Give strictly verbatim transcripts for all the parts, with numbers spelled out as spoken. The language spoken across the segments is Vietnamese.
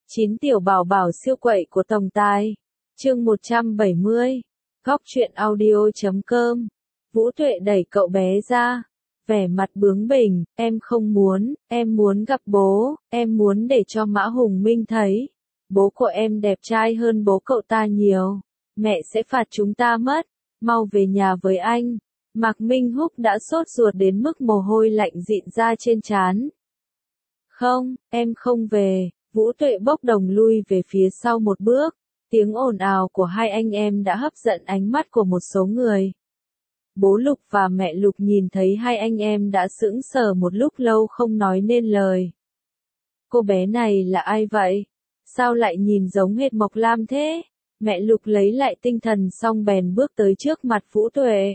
Chín tiểu bảo bảo siêu quậy của tổng tài. Chương một trăm bảy mươi. Góc truyện audio chấm com. Vũ Tuệ đẩy cậu bé ra. Vẻ mặt bướng bỉnh, em không muốn, em muốn gặp bố, em muốn để cho Mã Hùng Minh thấy. Bố của em đẹp trai hơn bố cậu ta nhiều. Mẹ sẽ phạt chúng ta mất. Mau về nhà với anh. Mạc Minh Húc đã sốt ruột đến mức mồ hôi lạnh dịn ra trên trán. Không, em không về. Vũ Tuệ bốc đồng lui về phía sau một bước. Tiếng ồn ào của hai anh em đã hấp dẫn ánh mắt của một số người. Bố Lục và mẹ Lục nhìn thấy hai anh em đã sững sờ một lúc lâu không nói nên lời. Cô bé này là ai vậy? Sao lại nhìn giống hệt Mộc Lam thế? Mẹ Lục lấy lại tinh thần xong bèn bước tới trước mặt Vũ Tuệ.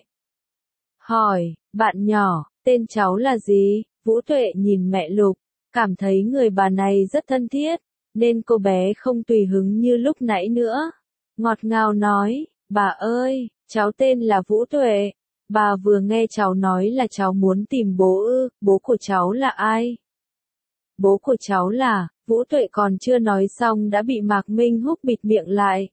Hỏi, bạn nhỏ, tên cháu là gì? Vũ Tuệ nhìn mẹ Lục, cảm thấy người bà này rất thân thiết, nên cô bé không tùy hứng như lúc nãy nữa. Ngọt ngào nói, bà ơi, cháu tên là Vũ Tuệ. Bà vừa nghe cháu nói là cháu muốn tìm bố ư, bố của cháu là ai? Bố của cháu là, Vũ Tuệ còn chưa nói xong đã bị Mạc Minh Húc bịt miệng lại.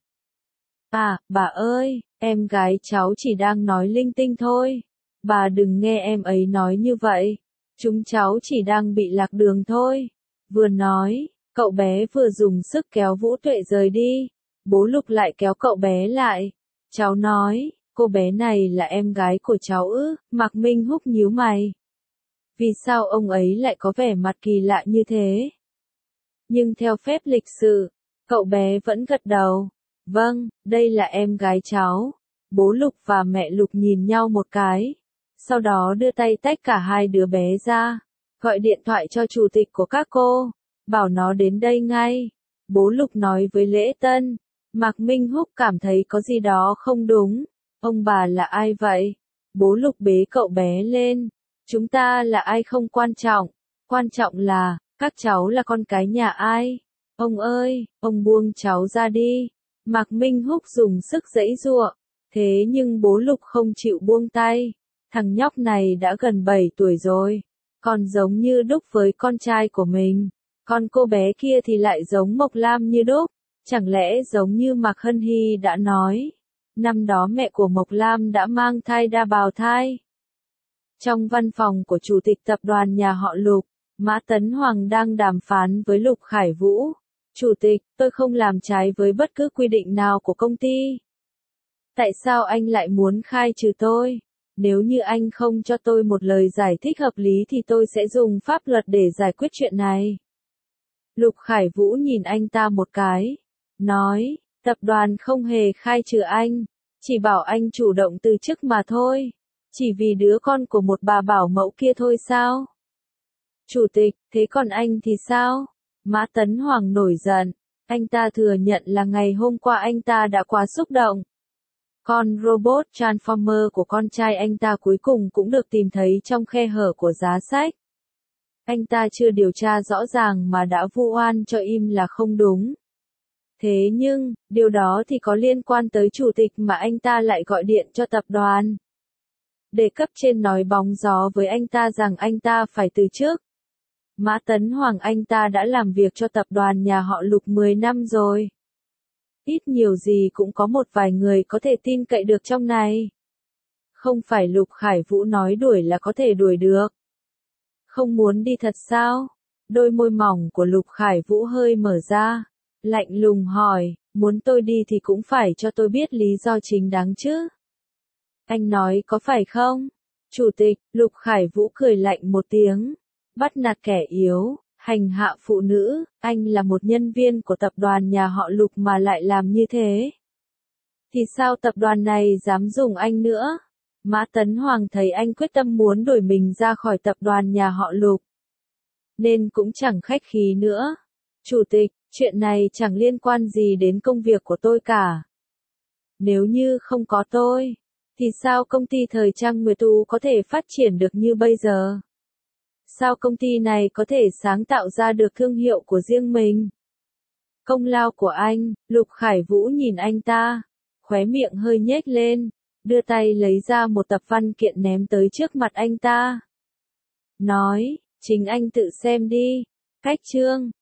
À, bà ơi, em gái cháu chỉ đang nói linh tinh thôi. Bà đừng nghe em ấy nói như vậy. Chúng cháu chỉ đang bị lạc đường thôi. Vừa nói, cậu bé vừa dùng sức kéo Vũ Tuệ rời đi. Bố Lục lại kéo cậu bé lại. Cháu nói, cô bé này là em gái của cháu ư? Mạc Minh Húc nhíu mày. Vì sao ông ấy lại có vẻ mặt kỳ lạ như thế? Nhưng theo phép lịch sự, cậu bé vẫn gật đầu. Vâng, đây là em gái cháu. Bố Lục và mẹ Lục nhìn nhau một cái. Sau đó đưa tay tách cả hai đứa bé ra. Gọi điện thoại cho chủ tịch của các cô. Bảo nó đến đây ngay. Bố Lục nói với Lễ Tân. Mạc Minh Húc cảm thấy có gì đó không đúng. Ông bà là ai vậy? Bố Lục bế cậu bé lên. Chúng ta là ai không quan trọng. Quan trọng là, các cháu là con cái nhà ai? Ông ơi, ông buông cháu ra đi. Mạc Minh Húc dùng sức giãy giụa. Thế nhưng bố Lục không chịu buông tay. Thằng nhóc này đã gần bảy tuổi rồi. Còn giống như đúc với con trai của mình. Còn cô bé kia thì lại giống Mộc Lam như đúc. Chẳng lẽ giống như Mạc Hân Hy đã nói. Năm đó mẹ của Mộc Lam đã mang thai đa bào thai. Trong văn phòng của chủ tịch tập đoàn nhà họ Lục, Mã Tấn Hoàng đang đàm phán với Lục Khải Vũ. Chủ tịch, tôi không làm trái với bất cứ quy định nào của công ty. Tại sao anh lại muốn khai trừ tôi? Nếu như anh không cho tôi một lời giải thích hợp lý thì tôi sẽ dùng pháp luật để giải quyết chuyện này. Lục Khải Vũ nhìn anh ta một cái. Nói, tập đoàn không hề khai trừ anh. Chỉ bảo anh chủ động từ chức mà thôi. Chỉ vì đứa con của một bà bảo mẫu kia thôi sao? Chủ tịch, thế còn anh thì sao? Mã Tấn Hoàng nổi giận. Anh ta thừa nhận là ngày hôm qua anh ta đã quá xúc động. Con robot Transformer của con trai anh ta cuối cùng cũng được tìm thấy trong khe hở của giá sách. Anh ta chưa điều tra rõ ràng mà đã vu oan cho im là không đúng. Thế nhưng, điều đó thì có liên quan tới chủ tịch mà anh ta lại gọi điện cho tập đoàn. Để cấp trên nói bóng gió với anh ta rằng anh ta phải từ chức. Mã Tấn Hoàng anh ta đã làm việc cho tập đoàn nhà họ Lục mười năm rồi. Ít nhiều gì cũng có một vài người có thể tin cậy được trong này. Không phải Lục Khải Vũ nói đuổi là có thể đuổi được. Không muốn đi thật sao? Đôi môi mỏng của Lục Khải Vũ hơi mở ra. Lạnh lùng hỏi, muốn tôi đi thì cũng phải cho tôi biết lý do chính đáng chứ. Anh nói có phải không? Chủ tịch, Lục Khải Vũ cười lạnh một tiếng. Bắt nạt kẻ yếu, hành hạ phụ nữ, anh là một nhân viên của tập đoàn nhà họ Lục mà lại làm như thế. Thì sao tập đoàn này dám dùng anh nữa? Mã Tấn Hoàng thấy anh quyết tâm muốn đuổi mình ra khỏi tập đoàn nhà họ Lục. Nên cũng chẳng khách khí nữa. Chủ tịch, chuyện này chẳng liên quan gì đến công việc của tôi cả. Nếu như không có tôi, thì sao công ty thời trang Nguyệt Tu có thể phát triển được như bây giờ? Sao công ty này có thể sáng tạo ra được thương hiệu của riêng mình? Công lao của anh, Lục Khải Vũ nhìn anh ta, khóe miệng hơi nhếch lên, đưa tay lấy ra một tập văn kiện ném tới trước mặt anh ta. Nói, chính anh tự xem đi. Cách chương,